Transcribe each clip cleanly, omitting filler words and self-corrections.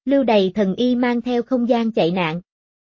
Lưu đày thần y mang theo không gian chạy nạn.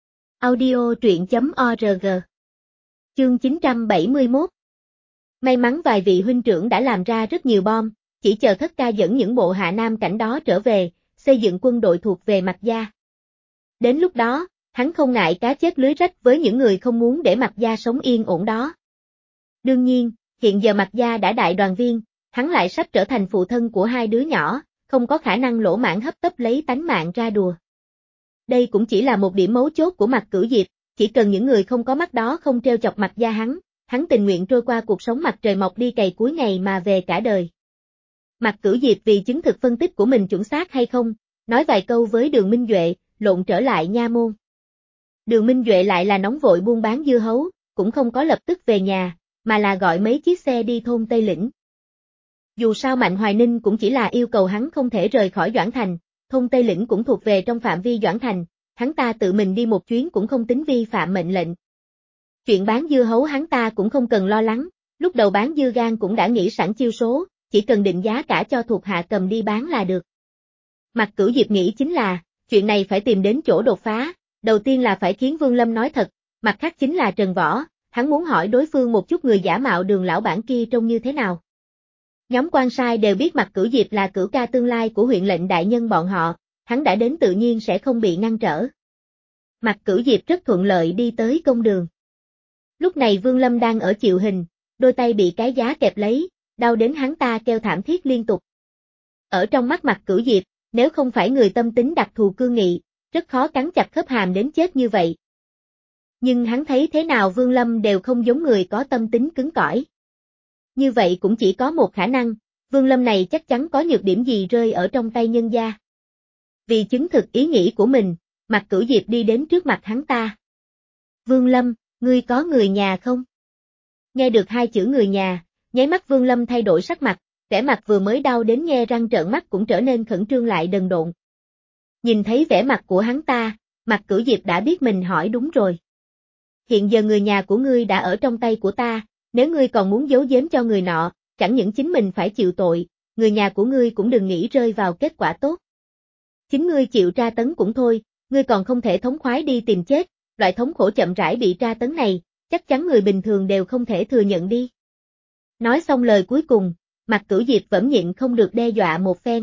Audio truyện.org. Chương 971. May mắn vài vị huynh trưởng đã làm ra rất nhiều bom, chỉ chờ Thất Ca dẫn những bộ hạ nam cảnh đó trở về, xây dựng quân đội thuộc về Mạc Gia. Đến lúc đó, hắn không ngại cá chết lưới rách với những người không muốn để Mạc Gia sống yên ổn đó. Đương nhiên, hiện giờ Mạc Gia đã đại đoàn viên, hắn lại sắp trở thành phụ thân của hai đứa nhỏ, không có khả năng lỗ mãng hấp tấp lấy tánh mạng ra đùa. Đây cũng chỉ là một điểm mấu chốt của Mạc Cửu Diệp, chỉ cần những người không có mắt đó không trêu chọc Mạc Gia hắn tình nguyện trôi qua cuộc sống mặt trời mọc đi cày cuối ngày mà về cả đời. Mạc Cửu Diệp vì chứng thực phân tích của mình chuẩn xác hay không, nói vài câu với Đường Minh Duệ, lộn trở lại nha môn. Đường Minh Duệ lại là nóng vội buôn bán dưa hấu, cũng không có lập tức về nhà, mà là gọi mấy chiếc xe đi thôn Tây Lĩnh. Dù sao Mạnh Hoài Ninh cũng chỉ là yêu cầu hắn không thể rời khỏi Doãn Thành, thôn Tây Lĩnh cũng thuộc về trong phạm vi Doãn Thành, hắn ta tự mình đi một chuyến cũng không tính vi phạm mệnh lệnh. Chuyện bán dưa hấu hắn ta cũng không cần lo lắng, lúc đầu bán dưa gan cũng đã nghĩ sẵn chiêu số, chỉ cần định giá cả cho thuộc hạ cầm đi bán là được. Mạc Cửu Diệp nghĩ chính là, chuyện này phải tìm đến chỗ đột phá, đầu tiên là phải khiến Vương Lâm nói thật, mặt khác chính là Trần Võ, hắn muốn hỏi đối phương một chút người giả mạo Đường lão bản kia trông như thế nào. Nhóm quan sai đều biết Mạc Cửu Diệp là cửu ca tương lai của huyện lệnh đại nhân bọn họ, hắn đã đến tự nhiên sẽ không bị ngăn trở. Mạc Cửu Diệp rất thuận lợi đi tới công đường. Lúc này Vương Lâm đang ở chịu hình, đôi tay bị cái giá kẹp lấy, đau đến hắn ta kêu thảm thiết liên tục. Ở trong mắt Mạc Cửu Diệp, nếu không phải người tâm tính đặc thù cương nghị, rất khó cắn chặt khớp hàm đến chết như vậy. Nhưng hắn thấy thế nào Vương Lâm đều không giống người có tâm tính cứng cỏi. Như vậy cũng chỉ có một khả năng, Vương Lâm này chắc chắn có nhược điểm gì rơi ở trong tay nhân gia. Vì chứng thực ý nghĩ của mình, Mạc Cửu Diệp đi đến trước mặt hắn ta. Vương Lâm, ngươi có người nhà không? Nghe được hai chữ người nhà, nháy mắt Vương Lâm thay đổi sắc mặt, vẻ mặt vừa mới đau đến nhe răng trợn mắt cũng trở nên khẩn trương lại đần độn. Nhìn thấy vẻ mặt của hắn ta, Mạc Cửu Diệp đã biết mình hỏi đúng rồi. Hiện giờ người nhà của ngươi đã ở trong tay của ta, nếu ngươi còn muốn giấu giếm cho người nọ, chẳng những chính mình phải chịu tội, người nhà của ngươi cũng đừng nghĩ rơi vào kết quả tốt. Chính ngươi chịu tra tấn cũng thôi, ngươi còn không thể thống khoái đi tìm chết, loại thống khổ chậm rãi bị tra tấn này, chắc chắn người bình thường đều không thể thừa nhận đi. Nói xong lời cuối cùng, Mạc Cửu Diệp vẫn nhịn không được đe dọa một phen.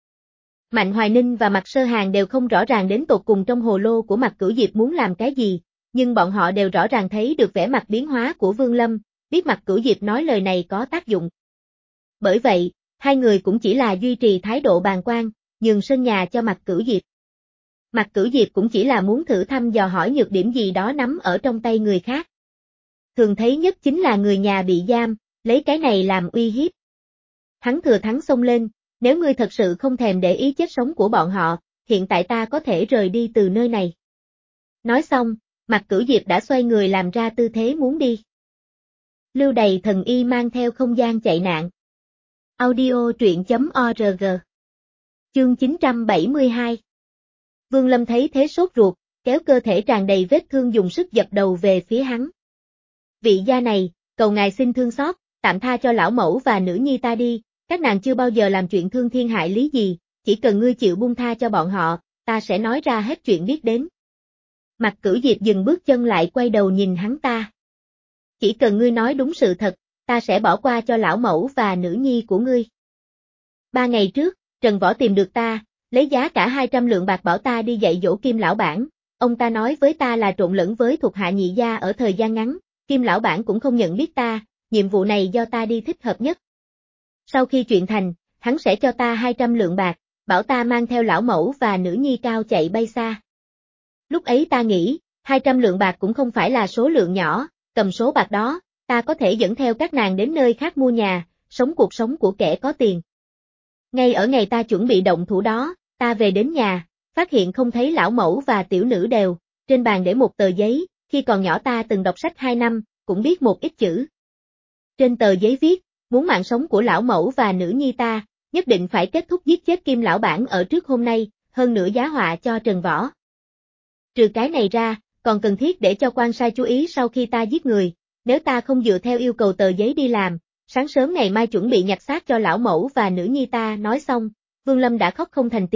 Mạnh Hoài Ninh và Mạc Sơ Hàng đều không rõ ràng đến tột cùng trong hồ lô của Mạc Cửu Diệp muốn làm cái gì, nhưng bọn họ đều rõ ràng thấy được vẻ mặt biến hóa của Vương Lâm, biết Mạc Cửu Diệp nói lời này có tác dụng. Bởi vậy, hai người cũng chỉ là duy trì thái độ bàng quan, nhường sân nhà cho Mạc Cửu Diệp. Mạc Cửu Diệp cũng chỉ là muốn thử thăm dò hỏi nhược điểm gì đó nắm ở trong tay người khác. Thường thấy nhất chính là người nhà bị giam, lấy cái này làm uy hiếp. Hắn thừa thắng xông lên, nếu ngươi thật sự không thèm để ý chết sống của bọn họ, hiện tại ta có thể rời đi từ nơi này. Nói xong, Mạc Cửu Diệp đã xoay người làm ra tư thế muốn đi. Lưu đày thần y mang theo không gian chạy nạn. Audio truyện.org. Chương 972. Vương Lâm thấy thế sốt ruột, kéo cơ thể tràn đầy vết thương dùng sức dập đầu về phía hắn. Vị gia này, cầu ngài xin thương xót, tạm tha cho lão mẫu và nữ nhi ta đi, các nàng chưa bao giờ làm chuyện thương thiên hại lý gì, chỉ cần ngươi chịu buông tha cho bọn họ, ta sẽ nói ra hết chuyện biết đến. Mạc Cửu Diệp dừng bước chân lại quay đầu nhìn hắn ta. Chỉ cần ngươi nói đúng sự thật, ta sẽ bỏ qua cho lão mẫu và nữ nhi của ngươi. 3 ngày trước, Trần Võ tìm được ta, lấy giá cả 200 lượng bạc bảo ta đi dạy dỗ Kim lão bản, ông ta nói với ta là trộn lẫn với thuộc hạ nhị gia ở thời gian ngắn, Kim lão bản cũng không nhận biết ta, nhiệm vụ này do ta đi thích hợp nhất. Sau khi chuyện thành, hắn sẽ cho ta 200 lượng bạc, bảo ta mang theo lão mẫu và nữ nhi cao chạy bay xa. Lúc ấy ta nghĩ, 200 lượng bạc cũng không phải là số lượng nhỏ, cầm số bạc đó, ta có thể dẫn theo các nàng đến nơi khác mua nhà, sống cuộc sống của kẻ có tiền. Ngay ở ngày ta chuẩn bị động thủ đó, ta về đến nhà, phát hiện không thấy lão mẫu và tiểu nữ đều, trên bàn để một tờ giấy, khi còn nhỏ ta từng đọc sách 2 năm, cũng biết một ít chữ. Trên tờ giấy viết, muốn mạng sống của lão mẫu và nữ nhi ta, nhất định phải kết thúc giết chết Kim lão bản ở trước hôm nay, hơn nữa giá họa cho Trần Võ. Trừ cái này ra, còn cần thiết để cho quan sai chú ý sau khi ta giết người, nếu ta không dựa theo yêu cầu tờ giấy đi làm, sáng sớm ngày mai chuẩn bị nhặt xác cho lão mẫu và nữ nhi ta. Nói xong, Vương Lâm đã khóc không thành tiếng,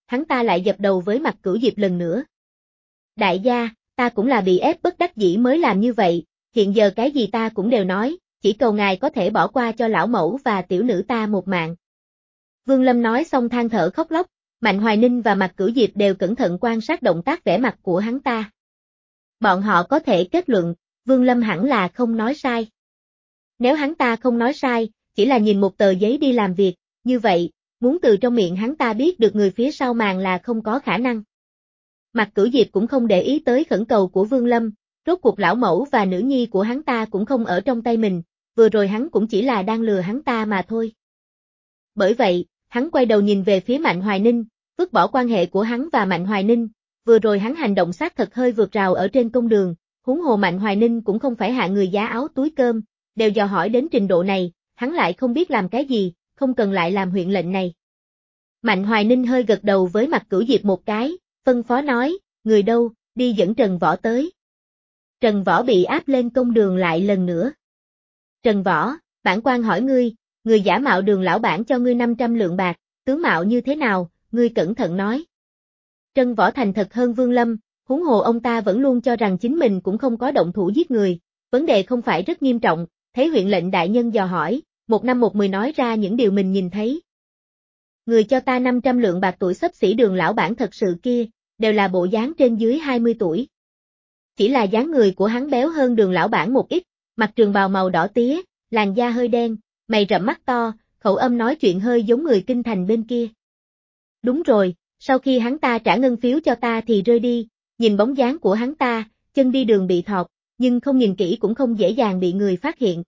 hắn ta lại dập đầu với Mặc Cửu Diệp lần nữa. Đại gia, ta cũng là bị ép bất đắc dĩ mới làm như vậy, hiện giờ cái gì ta cũng đều nói, chỉ cầu ngài có thể bỏ qua cho lão mẫu và tiểu nữ ta một mạng. Vương Lâm nói xong than thở khóc lóc, Mạnh Hoài Ninh và Mặc Cửu Diệp đều cẩn thận quan sát động tác vẻ mặt của hắn ta. Bọn họ có thể kết luận, Vương Lâm hẳn là không nói sai. Nếu hắn ta không nói sai, chỉ là nhìn một tờ giấy đi làm việc, như vậy, muốn từ trong miệng hắn ta biết được người phía sau màn là không có khả năng. Mặc Cửu Diệp cũng không để ý tới khẩn cầu của Vương Lâm, rốt cuộc lão mẫu và nữ nhi của hắn ta cũng không ở trong tay mình, vừa rồi hắn cũng chỉ là đang lừa hắn ta mà thôi. Bởi vậy, hắn quay đầu nhìn về phía Mạnh Hoài Ninh, vứt bỏ quan hệ của hắn và Mạnh Hoài Ninh, vừa rồi hắn hành động xác thật hơi vượt rào ở trên công đường, huống hồ Mạnh Hoài Ninh cũng không phải hạ người giá áo túi cơm, đều dò hỏi đến trình độ này, hắn lại không biết làm cái gì, không cần lại làm huyện lệnh này. Mạnh Hoài Ninh hơi gật đầu với Mặc Cửu Diệp một cái, phân phó nói, người đâu, đi dẫn Trần Võ tới. Trần Võ bị áp lên công đường lại lần nữa. Trần Võ, bản quan hỏi ngươi, người giả mạo Đường lão bản cho ngươi 500 lượng bạc, tướng mạo như thế nào, ngươi cẩn thận nói. Trần Võ thành thật hơn Vương Lâm, huống hồ ông ta vẫn luôn cho rằng chính mình cũng không có động thủ giết người, vấn đề không phải rất nghiêm trọng, thấy huyện lệnh đại nhân dò hỏi, một năm một mười nói ra những điều mình nhìn thấy. Người cho ta 500 lượng bạc tuổi xấp xỉ Đường lão bản thật sự kia, đều là bộ dáng trên dưới 20 tuổi. Chỉ là dáng người của hắn béo hơn Đường lão bản một ít, mặc trường bào màu đỏ tía, làn da hơi đen, mày rậm mắt to, khẩu âm nói chuyện hơi giống người kinh thành bên kia. Đúng rồi, sau khi hắn ta trả ngân phiếu cho ta thì rơi đi, nhìn bóng dáng của hắn ta, chân đi đường bị thọt, nhưng không nhìn kỹ cũng không dễ dàng bị người phát hiện.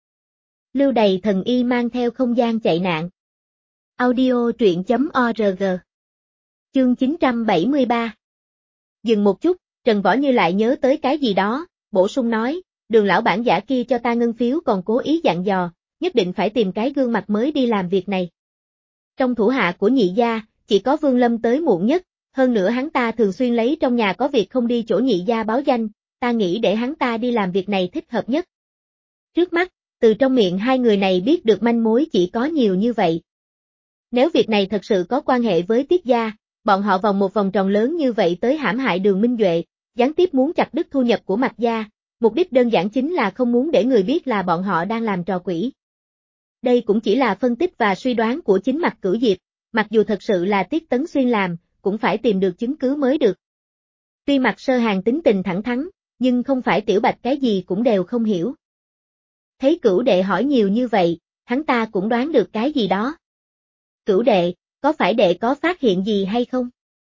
Lưu Đày thần y mang theo không gian chạy nạn. Audio truyện.org. Chương 973. Dừng một chút, Trần Võ Như lại nhớ tới cái gì đó, bổ sung nói, Đường lão bản giả kia cho ta ngân phiếu còn cố ý dặn dò, nhất định phải tìm cái gương mặt mới đi làm việc này. Trong thủ hạ của nhị gia, chỉ có Vương Lâm tới muộn nhất, hơn nữa hắn ta thường xuyên lấy trong nhà có việc không đi chỗ nhị gia báo danh, ta nghĩ để hắn ta đi làm việc này thích hợp nhất. Trước mắt, từ trong miệng hai người này biết được manh mối chỉ có nhiều như vậy. Nếu việc này thật sự có quan hệ với Tiết gia, bọn họ vòng một vòng tròn lớn như vậy tới hãm hại Đường Minh Duệ, gián tiếp muốn chặt đứt thu nhập của Mạc gia, mục đích đơn giản chính là không muốn để người biết là bọn họ đang làm trò quỷ. Đây cũng chỉ là phân tích và suy đoán của chính Mặc Cửu Diệp, mặc dù thật sự là Tiết Tấn Xuyên làm, cũng phải tìm được chứng cứ mới được. Tuy Mạc Sơ Hàng tính tình thẳng thắn, nhưng không phải Tiểu Bạch cái gì cũng đều không hiểu. Thấy Cửu đệ hỏi nhiều như vậy, hắn ta cũng đoán được cái gì đó. Cửu đệ, có phải đệ có phát hiện gì hay không?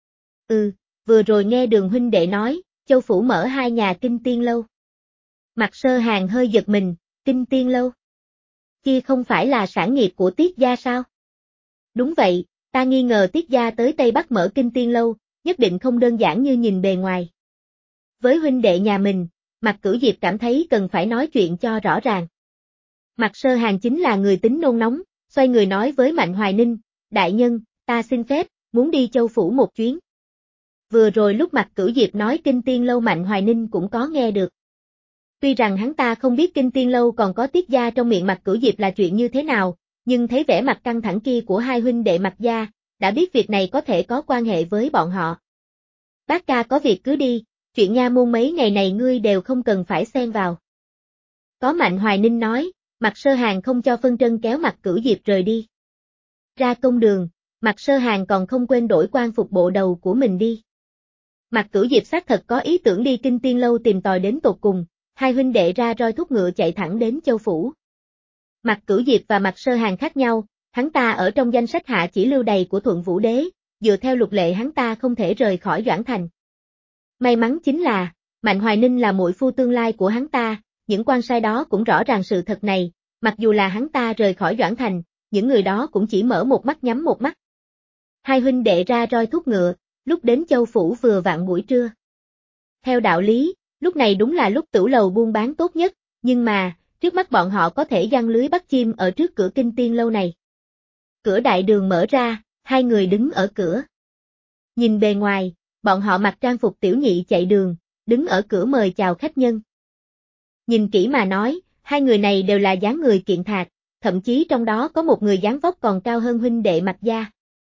Vừa rồi nghe Đường huynh đệ nói, Châu phủ mở 2 nhà Kinh Tiên lâu. Mạc Sơ Hàng hơi giật mình, Kinh Tiên lâu. Kia không phải là sản nghiệp của Tiết gia sao? Đúng vậy, ta nghi ngờ Tiết gia tới Tây Bắc mở Kinh Tiên lâu, nhất định không đơn giản như nhìn bề ngoài. Với huynh đệ nhà mình, Mạc Cửu Diệp cảm thấy cần phải nói chuyện cho rõ ràng. Mạc Sơ Hàng chính là người tính nôn nóng, xoay người nói với Mạnh Hoài Ninh, đại nhân, ta xin phép, muốn đi Châu phủ một chuyến. Vừa rồi lúc Mạc Cửu Diệp nói Kinh Tiên lâu Mạnh Hoài Ninh cũng có nghe được. Tuy rằng hắn ta không biết Kinh Tiên lâu còn có Tiết gia trong miệng Mạc Cửu Diệp là chuyện như thế nào, nhưng thấy vẻ mặt căng thẳng kia của hai huynh đệ Mạc gia, đã biết việc này có thể có quan hệ với bọn họ. Bác ca có việc cứ đi, chuyện nha môn mấy ngày này ngươi đều không cần phải xen vào. Có Mạnh Hoài Ninh nói, Mạc Sơ Hàng không cho phân trân kéo Mạc Cửu Diệp rời đi. Ra công đường, Mạc Sơ Hàng còn không quên đổi quan phục bộ đầu của mình đi. Mạc Cửu Diệp xác thật có ý tưởng đi Kinh Tiên lâu tìm tòi đến tột cùng, hai huynh đệ ra roi thúc ngựa chạy thẳng đến Châu phủ. Mạc Cửu Diệp và Mạc Sơ Hàng khác nhau, hắn ta ở trong danh sách hạ chỉ Lưu Đày của Thuận Vũ Đế, dựa theo luật lệ hắn ta không thể rời khỏi Doãn Thành. May mắn chính là, Mạnh Hoài Ninh là muội phu tương lai của hắn ta, những quan sai đó cũng rõ ràng sự thật này, mặc dù là hắn ta rời khỏi Doãn Thành, những người đó cũng chỉ mở một mắt nhắm một mắt. Hai huynh đệ ra roi thúc ngựa, lúc đến Châu phủ vừa vặn buổi trưa. Theo đạo lý, lúc này đúng là lúc tửu lầu buôn bán tốt nhất, nhưng mà, trước mắt bọn họ có thể giăng lưới bắt chim ở trước cửa Kinh Tiên lâu này. Cửa đại đường mở ra, hai người đứng ở cửa. Nhìn bề ngoài, bọn họ mặc trang phục tiểu nhị chạy đường, đứng ở cửa mời chào khách nhân. Nhìn kỹ mà nói, hai người này đều là dáng người kiện thạc, thậm chí trong đó có một người dáng vóc còn cao hơn huynh đệ Mạc gia.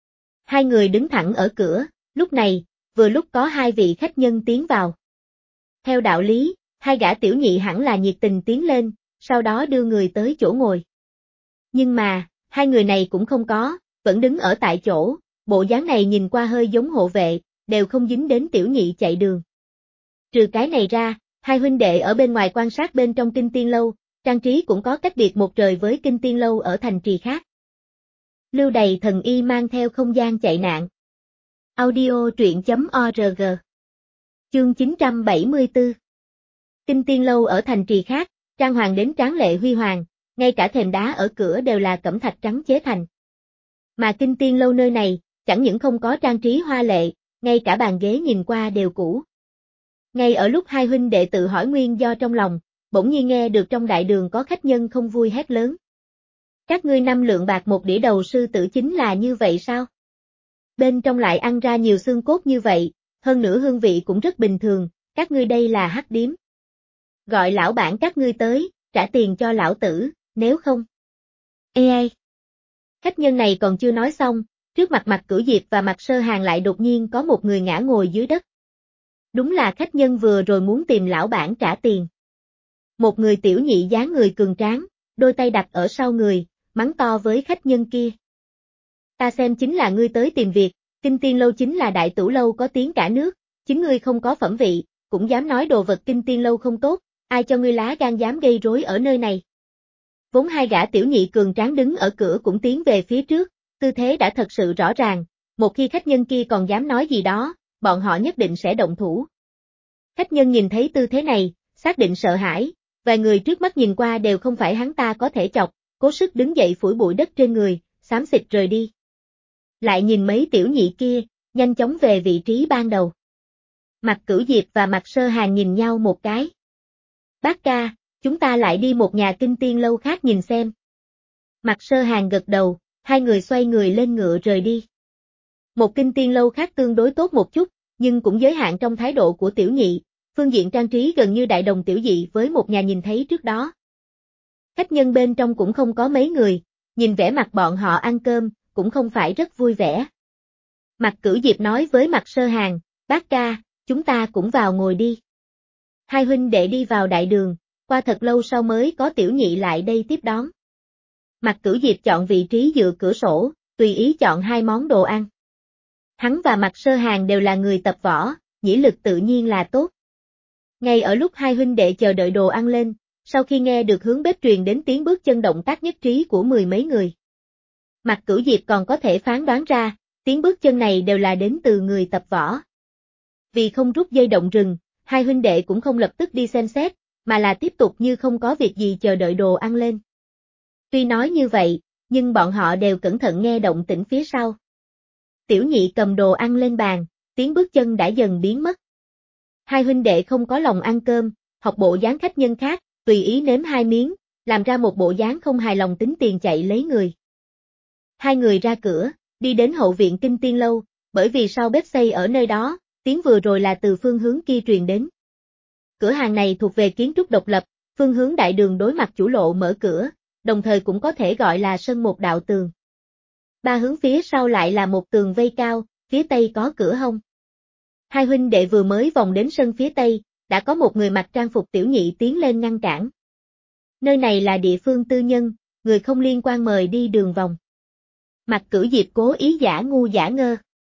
Hai người đứng thẳng ở cửa, lúc này, vừa lúc có hai vị khách nhân tiến vào. Theo đạo lý, hai gã tiểu nhị hẳn là nhiệt tình tiến lên, sau đó đưa người tới chỗ ngồi. Nhưng mà, hai người này cũng không có, vẫn đứng ở tại chỗ, bộ dáng này nhìn qua hơi giống hộ vệ, đều không dính đến tiểu nhị chạy đường. Trừ cái này ra, hai huynh đệ ở bên ngoài quan sát bên trong Kinh Tiên Lâu, trang trí cũng có cách biệt một trời với Kinh Tiên Lâu ở thành trì khác. Lưu Đày thần y mang theo không gian chạy nạn. Audio truyện.org. Chương 974. Kinh Tiên Lâu ở thành trì khác, trang hoàng đến tráng lệ huy hoàng, ngay cả thềm đá ở cửa đều là cẩm thạch trắng chế thành. Mà Kinh Tiên Lâu nơi này, chẳng những không có trang trí hoa lệ, ngay cả bàn ghế nhìn qua đều cũ. Ngay ở lúc hai huynh đệ tự hỏi nguyên do trong lòng, bỗng nhiên nghe được trong đại đường có khách nhân không vui hét lớn. Các ngươi 5 lượng bạc một đĩa đầu sư tử chính là như vậy sao? Bên trong lại ăn ra nhiều xương cốt như vậy, hơn nữa hương vị cũng rất bình thường, các ngươi đây là hắc điếm. Gọi lão bản các ngươi tới, trả tiền cho lão tử, nếu không. Ê ai? Khách nhân này còn chưa nói xong, trước mặt Mạc Cửu Diệp và Mạc Sơ Hàng lại đột nhiên có một người ngã ngồi dưới đất. Đúng là khách nhân vừa rồi muốn tìm lão bản trả tiền. Một người tiểu nhị dáng người cường tráng, đôi tay đặt ở sau người, mắng to với khách nhân kia. Ta xem chính là ngươi tới tìm việc, Kinh Tiên Lâu chính là đại tửu lâu có tiếng cả nước, chính ngươi không có phẩm vị, cũng dám nói đồ vật Kinh Tiên Lâu không tốt, ai cho ngươi lá gan dám gây rối ở nơi này. Vốn hai gã tiểu nhị cường tráng đứng ở cửa cũng tiến về phía trước, tư thế đã thật sự rõ ràng, một khi khách nhân kia còn dám nói gì đó, bọn họ nhất định sẽ động thủ. Khách nhân nhìn thấy tư thế này, xác định sợ hãi, vài người trước mắt nhìn qua đều không phải hắn ta có thể chọc, cố sức đứng dậy phủi bụi đất trên người, xám xịt rời đi. Lại nhìn mấy tiểu nhị kia, nhanh chóng về vị trí ban đầu. Mạc Cửu Diệp và Mạc Sơ Hàng nhìn nhau một cái. Bác ca, chúng ta lại đi một nhà Kinh Tiên Lâu khác nhìn xem. Mạc Sơ Hàng gật đầu, hai người xoay người lên ngựa rời đi. Một Kinh Tiên Lâu khác tương đối tốt một chút, nhưng cũng giới hạn trong thái độ của tiểu nhị, phương diện trang trí gần như đại đồng tiểu dị với một nhà nhìn thấy trước đó. Khách nhân bên trong cũng không có mấy người, nhìn vẻ mặt bọn họ ăn cơm, cũng không phải rất vui vẻ. Mạc Cửu Diệp nói với Mạc Sơ Hàng, bác ca, chúng ta cũng vào ngồi đi. Hai huynh đệ đi vào đại đường, qua thật lâu sau mới có tiểu nhị lại đây tiếp đón. Mạc Cửu Diệp chọn vị trí dựa cửa sổ, tùy ý chọn hai món đồ ăn. Hắn và Mạc Sơ Hàng đều là người tập võ, nhĩ lực tự nhiên là tốt. Ngay ở lúc hai huynh đệ chờ đợi đồ ăn lên, sau khi nghe được hướng bếp truyền đến tiếng bước chân động tác nhất trí của mười mấy người. Mạc Cửu Diệp còn có thể phán đoán ra, tiếng bước chân này đều là đến từ người tập võ. Vì không rút dây động rừng, hai huynh đệ cũng không lập tức đi xem xét, mà là tiếp tục như không có việc gì chờ đợi đồ ăn lên. Tuy nói như vậy, nhưng bọn họ đều cẩn thận nghe động tĩnh phía sau. Tiểu nhị cầm đồ ăn lên bàn, tiếng bước chân đã dần biến mất. Hai huynh đệ không có lòng ăn cơm, học bộ dáng khách nhân khác, tùy ý nếm hai miếng, làm ra một bộ dáng không hài lòng tính tiền chạy lấy người. Hai người ra cửa, đi đến hậu viện Kinh Tiên Lâu, bởi vì sau bếp xây ở nơi đó, tiếng vừa rồi là từ phương hướng kia truyền đến. Cửa hàng này thuộc về kiến trúc độc lập, phương hướng đại đường đối mặt chủ lộ mở cửa, đồng thời cũng có thể gọi là sân một đạo tường. Ba hướng phía sau lại là một tường vây cao, phía tây có cửa hông. Hai huynh đệ vừa mới vòng đến sân phía tây, đã có một người mặc trang phục tiểu nhị tiến lên ngăn cản. Nơi này là địa phương tư nhân, người không liên quan mời đi đường vòng. Mạc Cửu Diệp cố ý giả ngu giả ngơ.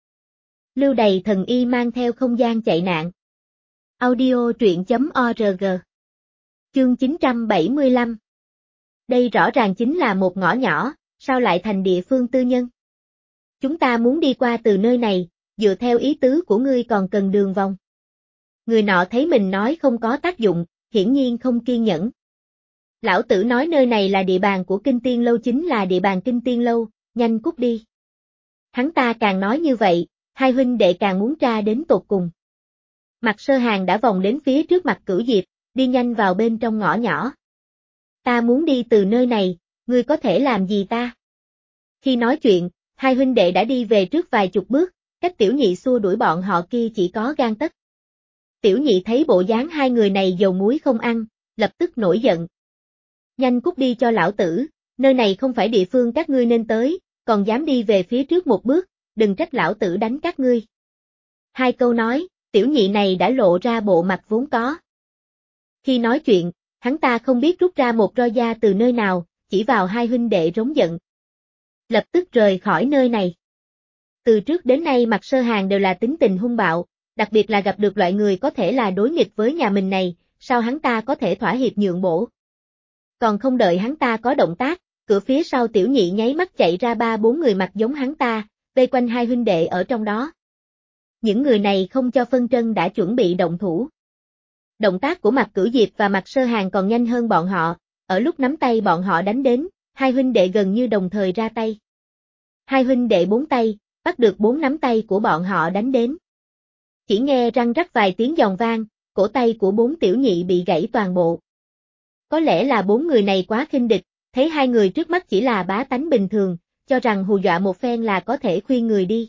Lưu Đày thần y mang theo không gian chạy nạn. Audio truyện.org. Chương 975. Đây rõ ràng chính là một ngõ nhỏ, sao lại thành địa phương tư nhân? Chúng ta muốn đi qua từ nơi này, dựa theo ý tứ của ngươi còn cần đường vòng. Người nọ thấy mình nói không có tác dụng, hiển nhiên không kiên nhẫn. Lão tử nói nơi này là địa bàn của Kinh Tiên Lâu chính là địa bàn Kinh Tiên Lâu, nhanh cút đi. Hắn ta càng nói như vậy, hai huynh đệ càng muốn tra đến tột cùng. Mạc Sơ Hàng đã vòng đến phía trước Mạc Cửu Diệp, đi nhanh vào bên trong ngõ nhỏ. Ta muốn đi từ nơi này, ngươi có thể làm gì ta? Khi nói chuyện, hai huynh đệ đã đi về trước vài chục bước, cách tiểu nhị xua đuổi bọn họ kia chỉ có gang tấc. Tiểu nhị thấy bộ dáng hai người này dầu muối không ăn, lập tức nổi giận. Nhanh cút đi cho lão tử, nơi này không phải địa phương các ngươi nên tới, còn dám đi về phía trước một bước, đừng trách lão tử đánh các ngươi. Hai câu nói, tiểu nhị này đã lộ ra bộ mặt vốn có. Khi nói chuyện, hắn ta không biết rút ra một roi da từ nơi nào, chỉ vào hai huynh đệ rống giận. Lập tức rời khỏi nơi này. Từ trước đến nay Mạc Sơ Hàng đều là tính tình hung bạo, đặc biệt là gặp được loại người có thể là đối nghịch với nhà mình này, sao hắn ta có thể thỏa hiệp nhượng bộ. Còn không đợi hắn ta có động tác, cửa phía sau tiểu nhị nháy mắt chạy ra 3-4 người mặt giống hắn ta, vây quanh hai huynh đệ ở trong đó. Những người này không cho phân trân đã chuẩn bị động thủ. Động tác của Mạc Cửu Diệp và Mạc Sơ Hàng còn nhanh hơn bọn họ, ở lúc nắm tay bọn họ đánh đến, hai huynh đệ gần như đồng thời ra tay. Hai huynh đệ bốn tay, bắt được 4 nắm tay của bọn họ đánh đến. Chỉ nghe răng rắc vài tiếng giòn vang, cổ tay của 4 tiểu nhị bị gãy toàn bộ. Có lẽ là 4 người này quá khinh địch, thấy hai người trước mắt chỉ là bá tánh bình thường, cho rằng hù dọa một phen là có thể khuyên người đi.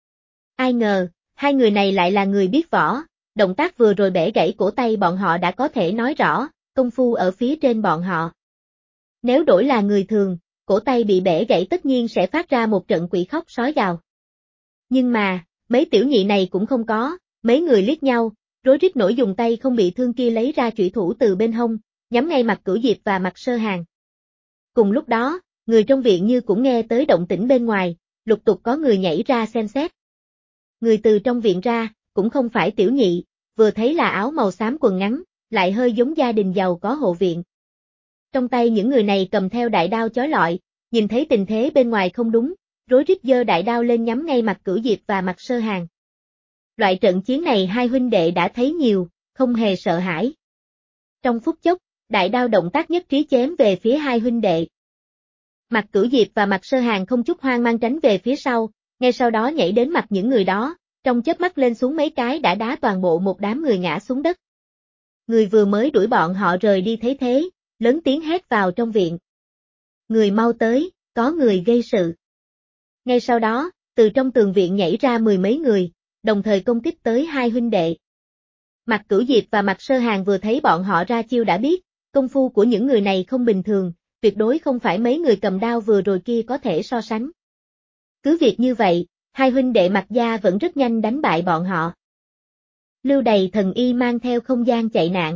Ai ngờ, hai người này lại là người biết võ, động tác vừa rồi bẻ gãy cổ tay bọn họ đã có thể nói rõ, công phu ở phía trên bọn họ. Nếu đổi là người thường, cổ tay bị bẻ gãy tất nhiên sẽ phát ra một trận quỷ khóc sói gào. Nhưng mà, mấy tiểu nhị này cũng không có, mấy người liếc nhau, rối rít nổi dùng tay không bị thương kia lấy ra chủy thủ từ bên hông, nhắm ngay Mạc Cửu Diệp và Mạc Sơ Hàng. Cùng lúc đó, người trong viện như cũng nghe tới động tĩnh bên ngoài, lục tục có người nhảy ra xem xét. Người từ trong viện ra, cũng không phải tiểu nhị, vừa thấy là áo màu xám quần ngắn, lại hơi giống gia đình giàu có hộ viện. Trong tay những người này cầm theo đại đao chói lọi, nhìn thấy tình thế bên ngoài không đúng, rối rít giơ đại đao lên nhắm ngay Mạc Cửu Diệp và Mạc Sơ Hàng. Loại trận chiến này hai huynh đệ đã thấy nhiều, không hề sợ hãi. Trong phút chốc, đại đao động tác nhất trí chém về phía hai huynh đệ. Mạc Cửu Diệp và Mạc Sơ Hàng không chút hoang mang tránh về phía sau, ngay sau đó nhảy đến mặt những người đó, trong chớp mắt lên xuống mấy cái đã đá toàn bộ một đám người ngã xuống đất. Người vừa mới đuổi bọn họ rời đi thấy thế, lớn tiếng hét vào trong viện. Người mau tới, có người gây sự. Ngay sau đó, từ trong tường viện nhảy ra 10 mấy người, đồng thời công kích tới hai huynh đệ. Mạc Cửu Diệp và Mạc Sơ Hàng vừa thấy bọn họ ra chiêu đã biết, công phu của những người này không bình thường, tuyệt đối không phải mấy người cầm đao vừa rồi kia có thể so sánh. Cứ việc như vậy, hai huynh đệ Mạc gia vẫn rất nhanh đánh bại bọn họ. Lưu Đầy Thần Y mang theo không gian chạy nạn.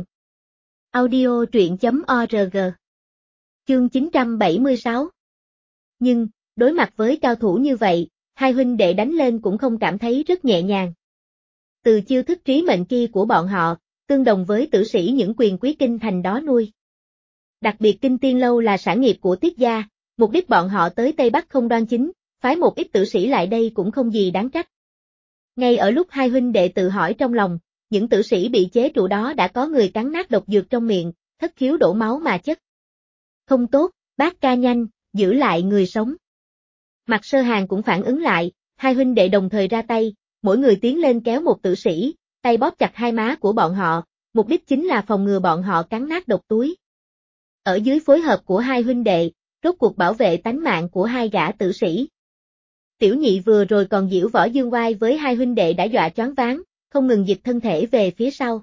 Audio truyện.org. Chương 976. Nhưng, đối mặt với cao thủ như vậy, hai huynh đệ đánh lên cũng không cảm thấy rất nhẹ nhàng. Từ chiêu thức trí mệnh kia của bọn họ, tương đồng với tử sĩ những quyền quý kinh thành đó nuôi. Đặc biệt Kinh Tiên Lâu là sản nghiệp của Tiết gia, mục đích bọn họ tới Tây Bắc không đoan chính, phái một ít tử sĩ lại đây cũng không gì đáng trách. Ngay ở lúc hai huynh đệ tự hỏi trong lòng, những tử sĩ bị chế trụ đó đã có người cắn nát độc dược trong miệng, thất khiếu đổ máu mà chết. Không tốt, bác ca nhanh, giữ lại người sống. Mạc Sơ Hàng cũng phản ứng lại, hai huynh đệ đồng thời ra tay, mỗi người tiến lên kéo một tử sĩ, tay bóp chặt hai má của bọn họ, mục đích chính là phòng ngừa bọn họ cắn nát độc túi. Ở dưới phối hợp của hai huynh đệ, rốt cuộc bảo vệ tánh mạng của hai gã tử sĩ. Tiểu nhị vừa rồi còn giễu võ dương oai với hai huynh đệ đã dọa choáng váng, không ngừng dịch thân thể về phía sau.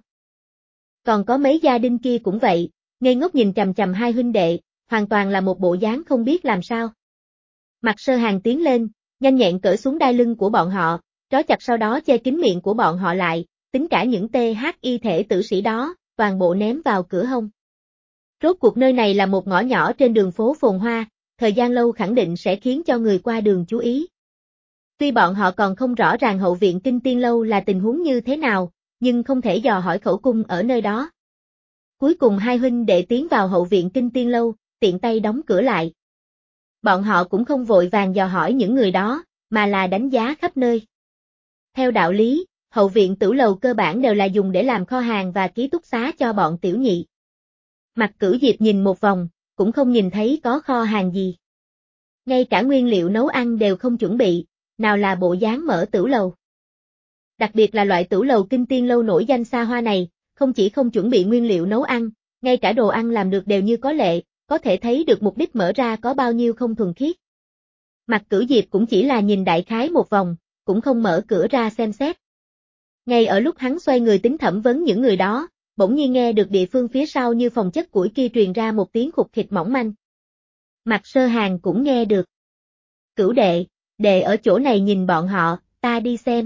Còn có mấy gia đình kia cũng vậy, ngây ngốc nhìn chằm chằm hai huynh đệ, hoàn toàn là một bộ dáng không biết làm sao. Mạc Sơ Hàng tiến lên, nhanh nhẹn cởi xuống đai lưng của bọn họ, trói chặt sau đó che kín miệng của bọn họ lại, tính cả những THI thể tử sĩ đó, toàn bộ ném vào cửa hông. Rốt cuộc nơi này là một ngõ nhỏ trên đường phố phồn hoa, thời gian lâu khẳng định sẽ khiến cho người qua đường chú ý. Tuy bọn họ còn không rõ ràng hậu viện Kinh Tiên Lâu là tình huống như thế nào, nhưng không thể dò hỏi khẩu cung ở nơi đó. Cuối cùng hai huynh đệ tiến vào hậu viện Kinh Tiên Lâu, tiện tay đóng cửa lại. Bọn họ cũng không vội vàng dò hỏi những người đó, mà là đánh giá khắp nơi. Theo đạo lý, hậu viện tử lầu cơ bản đều là dùng để làm kho hàng và ký túc xá cho bọn tiểu nhị. Mạc Cửu Diệp nhìn một vòng, cũng không nhìn thấy có kho hàng gì. Ngay cả nguyên liệu nấu ăn đều không chuẩn bị, nào là bộ dáng mở tửu lầu. Đặc biệt là loại tửu lầu Kinh Tiên Lâu nổi danh xa hoa này, không chỉ không chuẩn bị nguyên liệu nấu ăn, ngay cả đồ ăn làm được đều như có lệ, có thể thấy được mục đích mở ra có bao nhiêu không thuần khiết. Mạc Cửu Diệp cũng chỉ là nhìn đại khái một vòng, cũng không mở cửa ra xem xét. Ngay ở lúc hắn xoay người tính thẩm vấn những người đó, bỗng nhiên nghe được địa phương phía sau như phòng chất củi kia truyền ra một tiếng khục khịch mỏng manh. Mạc Sơ Hàng cũng nghe được. Cửu đệ, đệ ở chỗ này nhìn bọn họ, ta đi xem.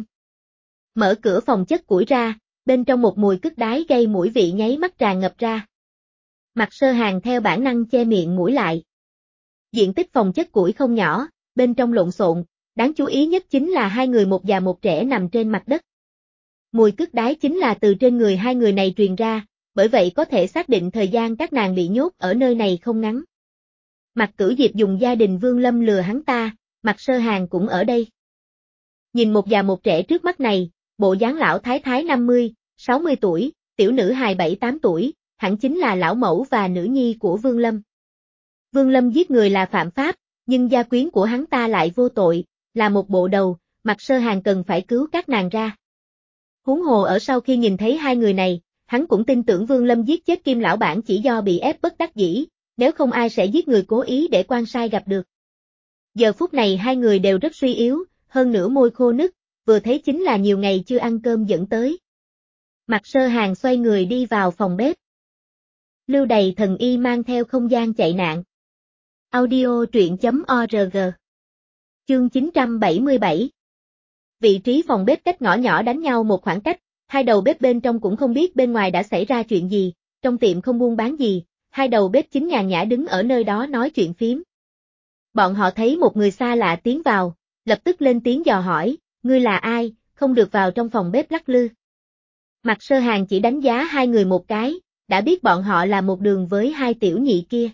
Mở cửa phòng chất củi ra, bên trong một mùi cứt đái gây mũi vị nháy mắt tràn ngập ra. Mạc Sơ Hàng theo bản năng che miệng mũi lại. Diện tích phòng chất củi không nhỏ, bên trong lộn xộn, đáng chú ý nhất chính là hai người một già một trẻ nằm trên mặt đất. Mùi cứt đái chính là từ trên người hai người này truyền ra, bởi vậy có thể xác định thời gian các nàng bị nhốt ở nơi này không ngắn. Mạc Cửu Diệp dùng gia đình Vương Lâm lừa hắn ta, Mạc Sơ Hàng cũng ở đây. Nhìn một già một trẻ trước mắt này, bộ dáng lão thái thái 50, 60 tuổi, tiểu nữ hài 7-8 tuổi, hẳn chính là lão mẫu và nữ nhi của Vương Lâm. Vương Lâm giết người là phạm pháp, nhưng gia quyến của hắn ta lại vô tội, là một bộ đầu, Mạc Sơ Hàng cần phải cứu các nàng ra. Huống hồ ở sau khi nhìn thấy hai người này, hắn cũng tin tưởng Vương Lâm giết chết Kim lão bản chỉ do bị ép bất đắc dĩ, nếu không ai sẽ giết người cố ý để quan sai gặp được. Giờ phút này hai người đều rất suy yếu, hơn nữa môi khô nứt, vừa thấy chính là nhiều ngày chưa ăn cơm dẫn tới. Mạc Sơ Hàng xoay người đi vào phòng bếp. Lưu Đầy Thần Y mang theo không gian chạy nạn. Audio truyện.org. Chương 977. Vị trí phòng bếp cách ngõ nhỏ đánh nhau một khoảng cách, hai đầu bếp bên trong cũng không biết bên ngoài đã xảy ra chuyện gì, trong tiệm không buôn bán gì, hai đầu bếp chính nhàn nhã đứng ở nơi đó nói chuyện phiếm. Bọn họ thấy một người xa lạ tiến vào, lập tức lên tiếng dò hỏi, ngươi là ai, không được vào trong phòng bếp lắc lư. Mạc Sơ Hàng chỉ đánh giá hai người một cái, đã biết bọn họ là một đường với hai tiểu nhị kia.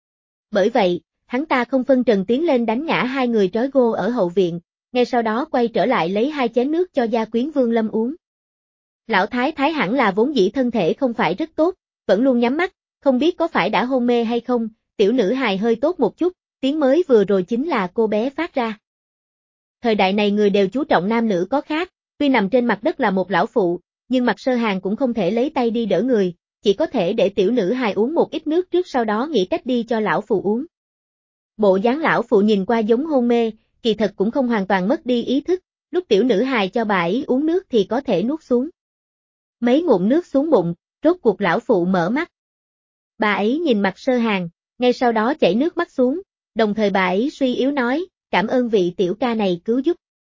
Bởi vậy, hắn ta không phân trần tiến lên đánh ngã hai người trói gô ở hậu viện, ngay sau đó quay trở lại lấy hai chén nước cho gia quyến Vương Lâm uống. Lão thái thái hẳn là vốn dĩ thân thể không phải rất tốt, vẫn luôn nhắm mắt, không biết có phải đã hôn mê hay không, tiểu nữ hài hơi tốt một chút, tiếng mới vừa rồi chính là cô bé phát ra. Thời đại này người đều chú trọng nam nữ có khác, tuy nằm trên mặt đất là một lão phụ, nhưng Mạc Sơ Hàng cũng không thể lấy tay đi đỡ người, chỉ có thể để tiểu nữ hài uống một ít nước trước sau đó nghĩ cách đi cho lão phụ uống. Bộ dáng lão phụ nhìn qua giống hôn mê, kỳ thật cũng không hoàn toàn mất đi ý thức, lúc tiểu nữ hài cho bà ấy uống nước thì có thể nuốt xuống. Mấy ngụm nước xuống bụng, rốt cuộc lão phụ mở mắt. Bà ấy nhìn Mạc Sơ Hàng, ngay sau đó chảy nước mắt xuống, đồng thời bà ấy suy yếu nói, cảm ơn vị tiểu ca này cứu giúp.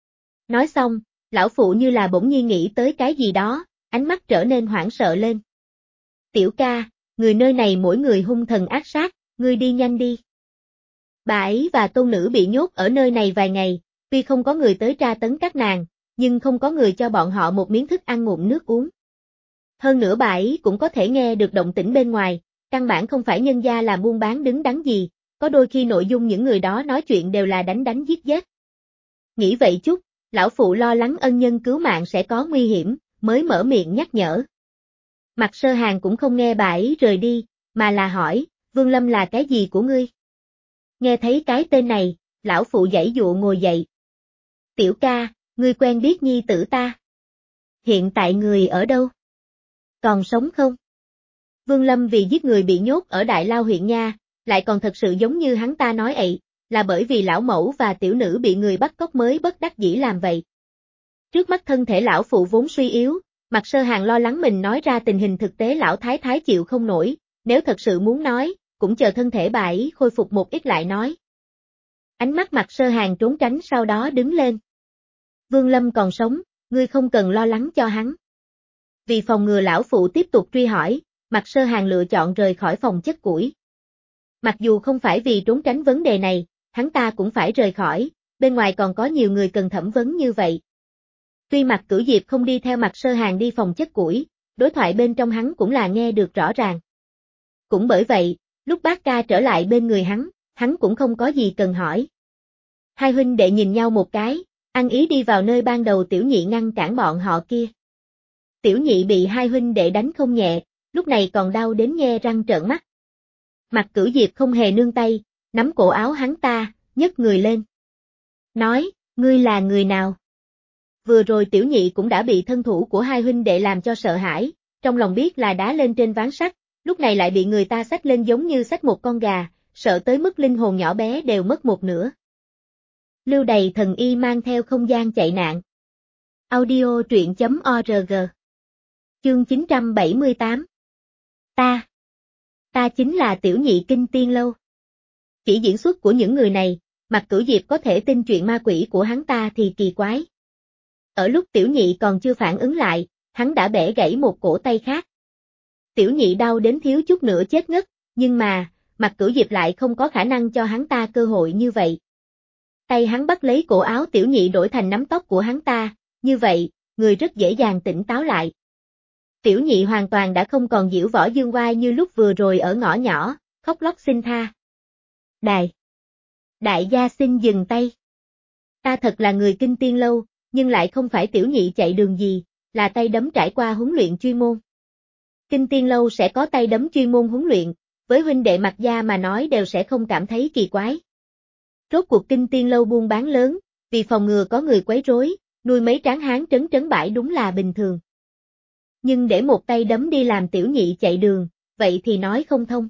Nói xong, lão phụ như là bỗng nhiên nghĩ tới cái gì đó, ánh mắt trở nên hoảng sợ lên. Tiểu ca, người nơi này mỗi người hung thần ác sát, ngươi đi nhanh đi. Bà ấy và tôn nữ bị nhốt ở nơi này vài ngày, tuy không có người tới tra tấn các nàng, nhưng không có người cho bọn họ một miếng thức ăn ngụm nước uống. Hơn nữa bà ấy cũng có thể nghe được động tĩnh bên ngoài, căn bản không phải nhân gia làm buôn bán đứng đắn gì, có đôi khi nội dung những người đó nói chuyện đều là đánh giết giết. Nghĩ vậy chút, lão phụ lo lắng ân nhân cứu mạng sẽ có nguy hiểm, mới mở miệng nhắc nhở. Mạc Sơ Hàng cũng không nghe bà ấy rời đi, mà là hỏi, Vương Lâm là cái gì của ngươi? Nghe thấy cái tên này, lão phụ giãy dụa ngồi dậy. Tiểu ca, ngươi quen biết nhi tử ta? Hiện tại người ở đâu? Còn sống không? Vương Lâm vì giết người bị nhốt ở Đại Lao huyện nha, lại còn thật sự giống như hắn ta nói ậy, là bởi vì lão mẫu và tiểu nữ bị người bắt cóc mới bất đắc dĩ làm vậy. Trước mắt thân thể lão phụ vốn suy yếu, Mạc Sơ Hàng lo lắng mình nói ra tình hình thực tế lão thái thái chịu không nổi, nếu thật sự muốn nói, cũng chờ thân thể bà ấy khôi phục một ít lại nói. Ánh mắt Mạc Sơ Hàng trốn tránh sau đó đứng lên. Vương Lâm còn sống, ngươi không cần lo lắng cho hắn. Vì phòng ngừa lão phụ tiếp tục truy hỏi, Mạc Sơ Hàng lựa chọn rời khỏi phòng chất củi. Mặc dù không phải vì trốn tránh vấn đề này, hắn ta cũng phải rời khỏi, bên ngoài còn có nhiều người cần thẩm vấn như vậy. Tuy Mạc Cửu Diệp không đi theo Mạc Sơ Hàng đi phòng chất củi, đối thoại bên trong hắn cũng là nghe được rõ ràng. Cũng bởi vậy, lúc bác ca trở lại bên người hắn cũng không có gì cần hỏi. Hai huynh đệ nhìn nhau một cái, ăn ý đi vào nơi ban đầu tiểu nhị ngăn cản bọn họ kia. Tiểu nhị bị hai huynh đệ đánh không nhẹ, lúc này còn đau đến nhe răng trợn mắt. Mạc Cửu Diệp không hề nương tay, nắm cổ áo hắn ta, nhấc người lên. Nói, ngươi là người nào? Vừa rồi tiểu nhị cũng đã bị thân thủ của hai huynh đệ làm cho sợ hãi, trong lòng biết là đá lên trên ván sắt, lúc này lại bị người ta xách lên giống như xách một con gà, sợ tới mức linh hồn nhỏ bé đều mất một nửa. Lưu Đầy Thần Y mang theo không gian chạy nạn. Audio truyện.org. Chương 978. Ta chính là tiểu nhị Kinh Tiên Lâu. Chỉ diễn xuất của những người này, Mạc Cửu Diệp có thể tin chuyện ma quỷ của hắn ta thì kỳ quái. Ở lúc Tiểu Nhị còn chưa phản ứng lại, hắn đã bẻ gãy một cổ tay khác. Tiểu Nhị đau đến thiếu chút nữa chết ngất, nhưng mà, Mạc Cửu Diệp lại không có khả năng cho hắn ta cơ hội như vậy. Tay hắn bắt lấy cổ áo Tiểu Nhị đổi thành nắm tóc của hắn ta, như vậy, người rất dễ dàng tỉnh táo lại. Tiểu Nhị hoàn toàn đã không còn diễu võ dương oai như lúc vừa rồi ở ngõ nhỏ, khóc lóc xin tha. Đại gia xin dừng tay. Ta thật là người Kinh Tiên Lâu, nhưng lại không phải Tiểu Nhị chạy đường gì, là tay đấm trải qua huấn luyện chuyên môn. Kinh Tiên Lâu sẽ có tay đấm chuyên môn huấn luyện, với huynh đệ Mạc gia mà nói đều sẽ không cảm thấy kỳ quái. Rốt cuộc Kinh Tiên Lâu buôn bán lớn, vì phòng ngừa có người quấy rối, nuôi mấy tráng hán trấn trấn bãi đúng là bình thường. Nhưng để một tay đấm đi làm Tiểu Nhị chạy đường, vậy thì nói không thông.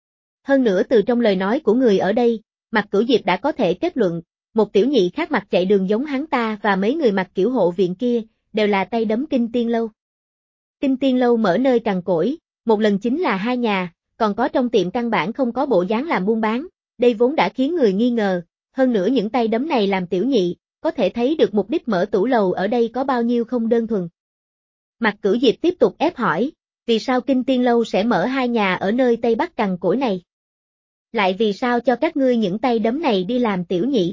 Hơn nữa từ trong lời nói của người ở đây, Mạc Cửu Diệp đã có thể kết luận, một Tiểu Nhị khác mặt chạy đường giống hắn ta và mấy người mặc kiểu hộ viện kia, đều là tay đấm Kinh Tiên Lâu. Kinh Tiên Lâu mở nơi cằn cỗi, một lần chính là 2 nhà, còn có trong tiệm căn bản không có bộ dáng làm buôn bán, đây vốn đã khiến người nghi ngờ, hơn nữa những tay đấm này làm Tiểu Nhị, có thể thấy được mục đích mở tủ lầu ở đây có bao nhiêu không đơn thuần. Mạc Cửu Diệp tiếp tục ép hỏi, vì sao Kinh Tiên Lâu sẽ mở 2 nhà ở nơi Tây Bắc cằn cỗi này? Lại vì sao cho các ngươi những tay đấm này đi làm Tiểu Nhị?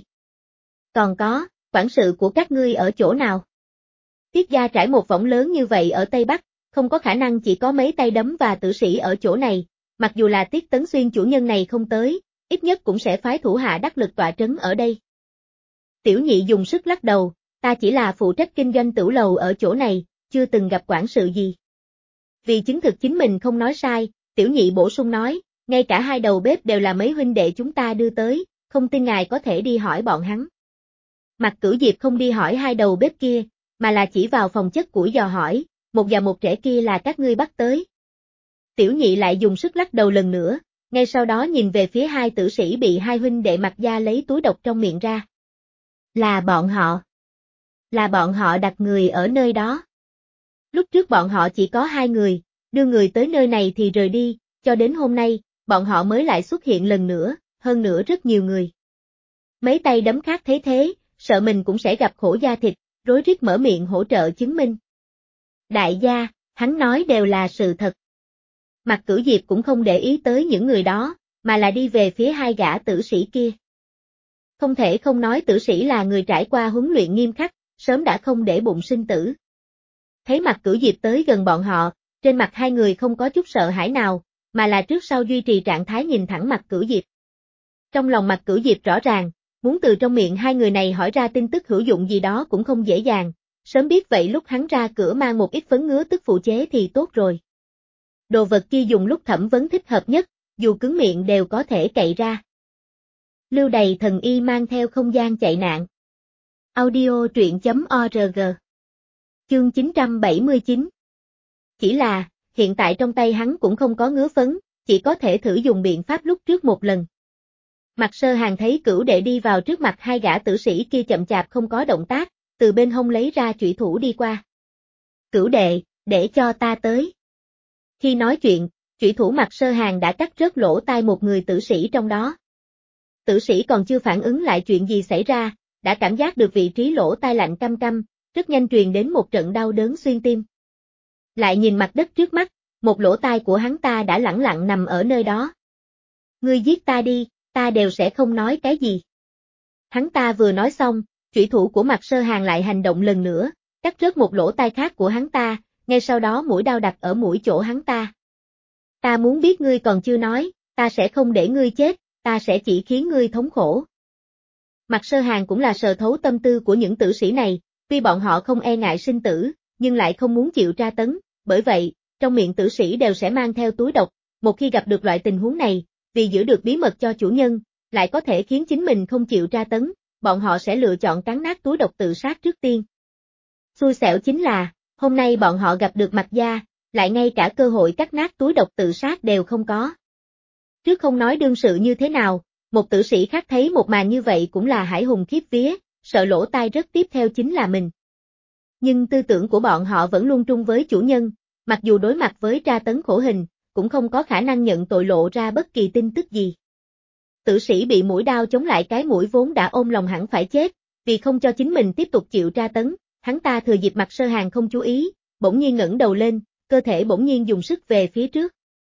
Còn có, quản sự của các ngươi ở chỗ nào? Tiết gia trải một võng lớn như vậy ở Tây Bắc, không có khả năng chỉ có mấy tay đấm và tử sĩ ở chỗ này, mặc dù là Tiết Tấn Xuyên chủ nhân này không tới, ít nhất cũng sẽ phái thủ hạ đắc lực tọa trấn ở đây. Tiểu Nhị dùng sức lắc đầu, ta chỉ là phụ trách kinh doanh tửu lầu ở chỗ này, chưa từng gặp quản sự gì. Vì chứng thực chính mình không nói sai, Tiểu Nhị bổ sung nói, ngay cả 2 đầu bếp đều là mấy huynh đệ chúng ta đưa tới, không tin ngài có thể đi hỏi bọn hắn. Mạc Cửu Diệp không đi hỏi 2 đầu bếp kia, mà là chỉ vào phòng chất củi dò hỏi, một già một trẻ kia là các ngươi bắt tới. Tiểu Nhị lại dùng sức lắc đầu lần nữa, ngay sau đó nhìn về phía 2 tử sĩ bị 2 huynh đệ Mạc gia lấy túi độc trong miệng ra. Là bọn họ. Là bọn họ đặt người ở nơi đó. Lúc trước bọn họ chỉ có 2 người, đưa người tới nơi này thì rời đi, cho đến hôm nay, bọn họ mới lại xuất hiện lần nữa, hơn nữa rất nhiều người. Mấy tay đấm khác thấy thế, sợ mình cũng sẽ gặp khổ da thịt, rối rít mở miệng hỗ trợ chứng minh. Đại gia, hắn nói đều là sự thật. Mạc Cửu Diệp cũng không để ý tới những người đó, mà là đi về phía 2 gã tử sĩ kia. Không thể không nói tử sĩ là người trải qua huấn luyện nghiêm khắc, sớm đã không để bụng sinh tử. Thấy Mạc Cửu Diệp tới gần bọn họ, trên mặt 2 người không có chút sợ hãi nào, mà là trước sau duy trì trạng thái nhìn thẳng Mạc Cửu Diệp. Trong lòng Mạc Cửu Diệp rõ ràng, muốn từ trong miệng 2 người này hỏi ra tin tức hữu dụng gì đó cũng không dễ dàng, sớm biết vậy lúc hắn ra cửa mang một ít phấn ngứa tức phụ chế thì tốt rồi. Đồ vật kia dùng lúc thẩm vấn thích hợp nhất, dù cứng miệng đều có thể cậy ra. Lưu Đày thần y mang theo không gian chạy nạn. Audio truyện.org. Chương 979. Chỉ là, hiện tại trong tay hắn cũng không có ngứa phấn, chỉ có thể thử dùng biện pháp lúc trước một lần. Mạc Sơ Hàng thấy Cửu Đệ đi vào trước mặt 2 gã tử sĩ kia chậm chạp không có động tác, từ bên hông lấy ra chủy thủ đi qua. Cửu Đệ, để cho ta tới. Khi nói chuyện, chủy thủ Mạc Sơ Hàng đã cắt rớt lỗ tai một người tử sĩ trong đó. Tử sĩ còn chưa phản ứng lại chuyện gì xảy ra, đã cảm giác được vị trí lỗ tai lạnh căm căm, rất nhanh truyền đến một trận đau đớn xuyên tim. Lại nhìn mặt đất trước mắt, một lỗ tai của hắn ta đã lẳng lặng nằm ở nơi đó. Ngươi giết ta đi, ta đều sẽ không nói cái gì. Hắn ta vừa nói xong, chủy thủ của Mạc Sơ Hàng lại hành động lần nữa, cắt rớt một lỗ tai khác của hắn ta, ngay sau đó mũi đao đặt ở mũi chỗ hắn ta. Ta muốn biết ngươi còn chưa nói, ta sẽ không để ngươi chết, ta sẽ chỉ khiến ngươi thống khổ. Mạc Sơ Hàng cũng là sờ thấu tâm tư của những tử sĩ này, tuy bọn họ không e ngại sinh tử, nhưng lại không muốn chịu tra tấn, bởi vậy, trong miệng tử sĩ đều sẽ mang theo túi độc, một khi gặp được loại tình huống này, vì giữ được bí mật cho chủ nhân, lại có thể khiến chính mình không chịu tra tấn, bọn họ sẽ lựa chọn cắn nát túi độc tự sát trước tiên. Xui xẻo chính là, hôm nay bọn họ gặp được Mạc gia, lại ngay cả cơ hội cắt nát túi độc tự sát đều không có. Trước không nói đương sự như thế nào, một tử sĩ khác thấy một màn như vậy cũng là hải hùng khiếp vía, sợ lỗ tai rất tiếp theo chính là mình. Nhưng tư tưởng của bọn họ vẫn luôn trung với chủ nhân, mặc dù đối mặt với tra tấn khổ hình, cũng không có khả năng nhận tội lộ ra bất kỳ tin tức gì. Tử sĩ bị mũi đao chống lại cái mũi vốn đã ôm lòng hẳn phải chết, vì không cho chính mình tiếp tục chịu tra tấn, hắn ta thừa dịp Mạc Sơ Hàng không chú ý, bỗng nhiên ngẩng đầu lên, cơ thể bỗng nhiên dùng sức về phía trước.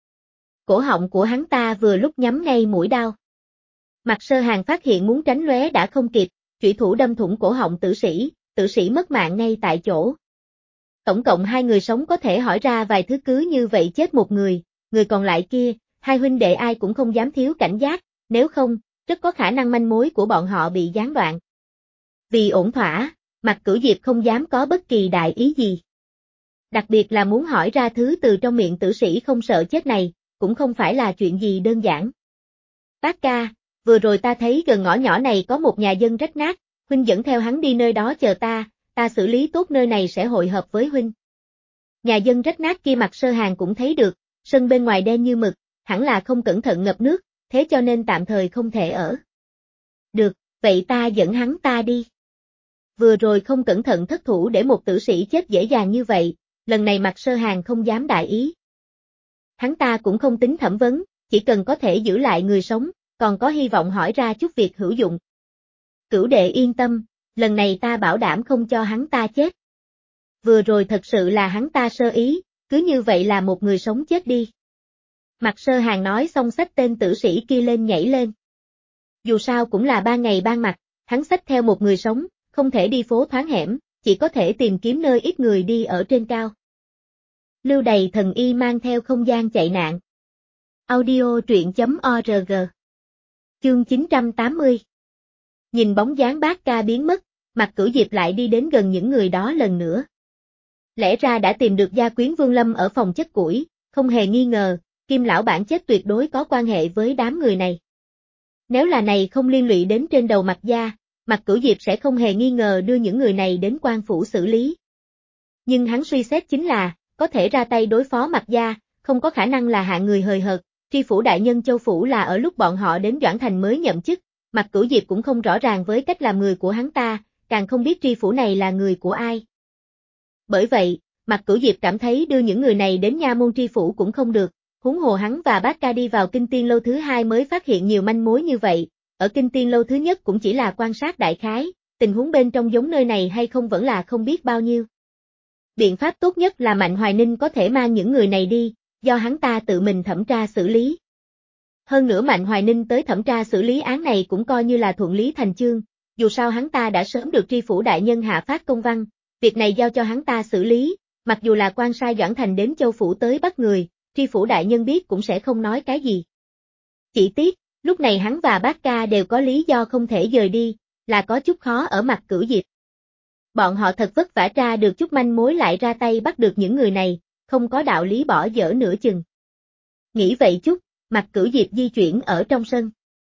Cổ họng của hắn ta vừa lúc nhắm ngay mũi đao. Mạc Sơ Hàng phát hiện muốn tránh lóe đã không kịp, chủy thủ đâm thủng cổ họng tử sĩ mất mạng ngay tại chỗ. Tổng cộng hai người sống có thể hỏi ra vài thứ, cứ như vậy chết một người còn lại kia, hai huynh đệ ai cũng không dám thiếu cảnh giác, nếu không, rất có khả năng manh mối của bọn họ bị gián đoạn. Vì ổn thỏa, Mạc Cửu Diệp không dám có bất kỳ đại ý gì. Đặc biệt là muốn hỏi ra thứ từ trong miệng tử sĩ không sợ chết này, cũng không phải là chuyện gì đơn giản. Bác ca, vừa rồi ta thấy gần ngõ nhỏ này có một nhà dân rách nát, huynh dẫn theo hắn đi nơi đó chờ ta xử lý tốt nơi này sẽ hội hợp với huynh. Nhà dân rách nát kia Mạc Sơ Hàng cũng thấy được, sân bên ngoài đen như mực, hẳn là không cẩn thận ngập nước, thế cho nên tạm thời không thể ở. Được, vậy ta dẫn hắn ta đi. Vừa rồi không cẩn thận thất thủ để một tử sĩ chết dễ dàng như vậy, lần này Mạc Sơ Hàng không dám đại ý. Hắn ta cũng không tính thẩm vấn, chỉ cần có thể giữ lại người sống, còn có hy vọng hỏi ra chút việc hữu dụng. Cửu đệ yên tâm, lần này ta bảo đảm không cho hắn ta chết. Vừa rồi thật sự là hắn ta sơ ý, cứ như vậy là một người sống chết đi. Mạc Sơ Hàng nói xong xách tên tử sĩ kia lên nhảy lên. Dù sao cũng là ban ngày ban mặt, hắn xách theo một người sống, không thể đi phố thoáng hẻm, chỉ có thể tìm kiếm nơi ít người đi ở trên cao. Lưu Đầy Thần Y mang theo không gian chạy nạn. Audio truyện.org. Chương 980. Nhìn bóng dáng bác ca biến mất, Mạc Cửu Diệp lại đi đến gần những người đó lần nữa. Lẽ ra đã tìm được gia quyến Vương Lâm ở phòng chất củi, không hề nghi ngờ, Kim lão bản chết tuyệt đối có quan hệ với đám người này. Nếu là này không liên lụy đến trên đầu Mạc gia, Mạc Cửu Diệp sẽ không hề nghi ngờ đưa những người này đến quan phủ xử lý. Nhưng hắn suy xét chính là, có thể ra tay đối phó Mạc gia, không có khả năng là hạng người hời hợt, tri phủ đại nhân Châu phủ là ở lúc bọn họ đến Doãn Thành mới nhậm chức, Mạc Cửu Diệp cũng không rõ ràng với cách làm người của hắn ta, càng không biết tri phủ này là người của ai. Bởi vậy, Mạc Cửu Diệp cảm thấy đưa những người này đến nha môn tri phủ cũng không được, huống hồ hắn và bác ca đi vào Kinh Tiên lâu thứ hai mới phát hiện nhiều manh mối như vậy, ở Kinh Tiên lâu thứ nhất cũng chỉ là quan sát đại khái, tình huống bên trong giống nơi này hay không vẫn là không biết bao nhiêu. Biện pháp tốt nhất là Mạnh Hoài Ninh có thể mang những người này đi, do hắn ta tự mình thẩm tra xử lý. Hơn nữa Mạnh Hoài Ninh tới thẩm tra xử lý án này cũng coi như là thuận lý thành chương, dù sao hắn ta đã sớm được tri phủ đại nhân hạ phát công văn, việc này giao cho hắn ta xử lý, mặc dù là quan sai Doãn Thành đến Châu phủ tới bắt người, tri phủ đại nhân biết cũng sẽ không nói cái gì. Chỉ tiếc, lúc này hắn và bác ca đều có lý do không thể dời đi, là có chút khó ở Mạc Cửu Diệp. Bọn họ thật vất vả ra được chút manh mối lại ra tay bắt được những người này, không có đạo lý bỏ dở nửa chừng. Nghĩ vậy chút, Mạc Cửu Diệp di chuyển ở trong sân.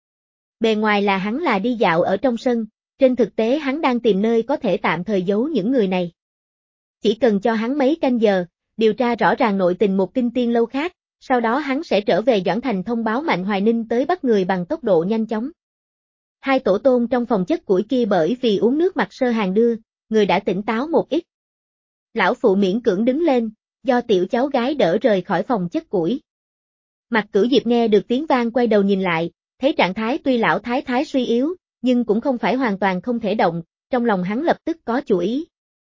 Bề ngoài là hắn là đi dạo ở trong sân, trên thực tế hắn đang tìm nơi có thể tạm thời giấu những người này. Chỉ cần cho hắn mấy canh giờ, điều tra rõ ràng nội tình một Kinh Tiên lâu khác, sau đó hắn sẽ trở về Doãn Thành thông báo Mạnh Hoài Ninh tới bắt người bằng tốc độ nhanh chóng. Hai tổ tôn trong phòng chất củi kia bởi vì uống nước Mạc Sơ Hàng đưa, người đã tỉnh táo một ít. Lão phụ miễn cưỡng đứng lên, do tiểu cháu gái đỡ rời khỏi phòng chất củi. Mạc Cửu Diệp nghe được tiếng vang quay đầu nhìn lại, thấy trạng thái tuy lão thái thái suy yếu, nhưng cũng không phải hoàn toàn không thể động, trong lòng hắn lập tức có chủ ý.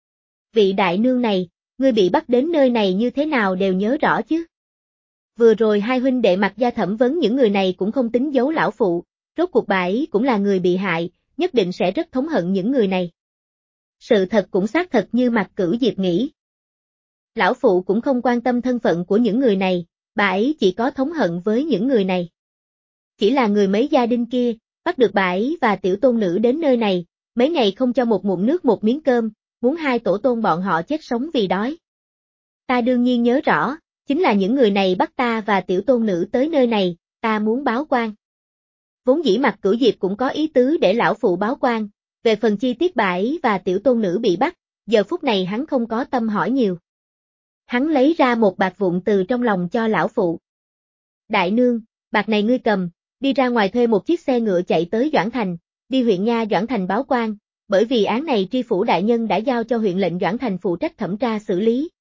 Vị đại nương này, ngươi bị bắt đến nơi này như thế nào đều nhớ rõ chứ. Vừa rồi hai huynh đệ Mạc gia thẩm vấn những người này cũng không tính giấu lão phụ, rốt cuộc bà ấy cũng là người bị hại, nhất định sẽ rất thống hận những người này. Sự thật cũng xác thật như Mạc Cửu Diệp nghĩ. Lão phụ cũng không quan tâm thân phận của những người này, bà ấy chỉ có thống hận với những người này. Chỉ là người mấy gia đình kia, bắt được bà ấy và tiểu tôn nữ đến nơi này, mấy ngày không cho một ngụm nước một miếng cơm, muốn hai tổ tôn bọn họ chết sống vì đói. Ta đương nhiên nhớ rõ, chính là những người này bắt ta và tiểu tôn nữ tới nơi này, ta muốn báo quan. Vốn dĩ Mạc Cửu Diệp cũng có ý tứ để lão phụ báo quan, về phần chi tiết bà ấy và tiểu tôn nữ bị bắt, giờ phút này hắn không có tâm hỏi nhiều. Hắn lấy ra một bạc vụn từ trong lòng cho lão phụ. Đại nương, bạc này ngươi cầm, đi ra ngoài thuê một chiếc xe ngựa chạy tới Doãn Thành, đi huyện nha Doãn Thành báo quan, bởi vì án này tri phủ đại nhân đã giao cho huyện lệnh Doãn Thành phụ trách thẩm tra xử lý,